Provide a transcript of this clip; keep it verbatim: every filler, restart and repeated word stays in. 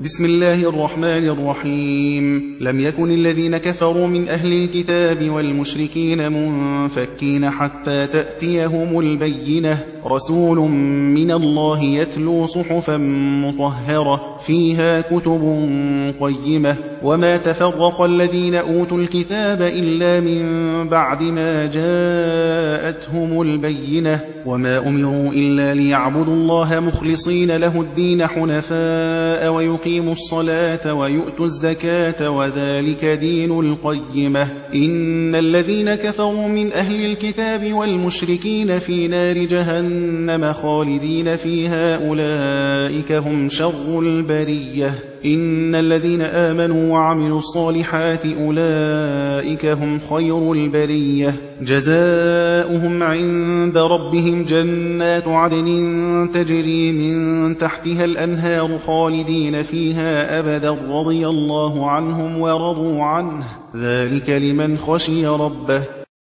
بسم الله الرحمن الرحيم. لم يكن الذين كفروا من أهل الكتاب والمشركين منفكين حتى تأتيهم البينة، رسول من الله يتلو صحفا مطهرة فيها كتب قيمة، وما تفرق الذين أوتوا الكتاب إلا من بعد ما جاءتهم البينة، وما أمروا إلا ليعبدوا الله مخلصين له الدين حنفاء ويقيموا الصلاة ويؤتوا الزكاة وذلك دين القيمة. إن الذين كفروا من أهل الكتاب والمشركين في نار جهنم خالدين فيها أولئك هم شر البرية. إن الذين آمنوا وعملوا الصالحات أولئك هم خير البرية، جزاؤهم عند ربهم جنات عدن تجري من تحتها الأنهار خالدين فيها أبدا رضي الله عنهم ورضوا عنه، ذلك لمن خشي ربه.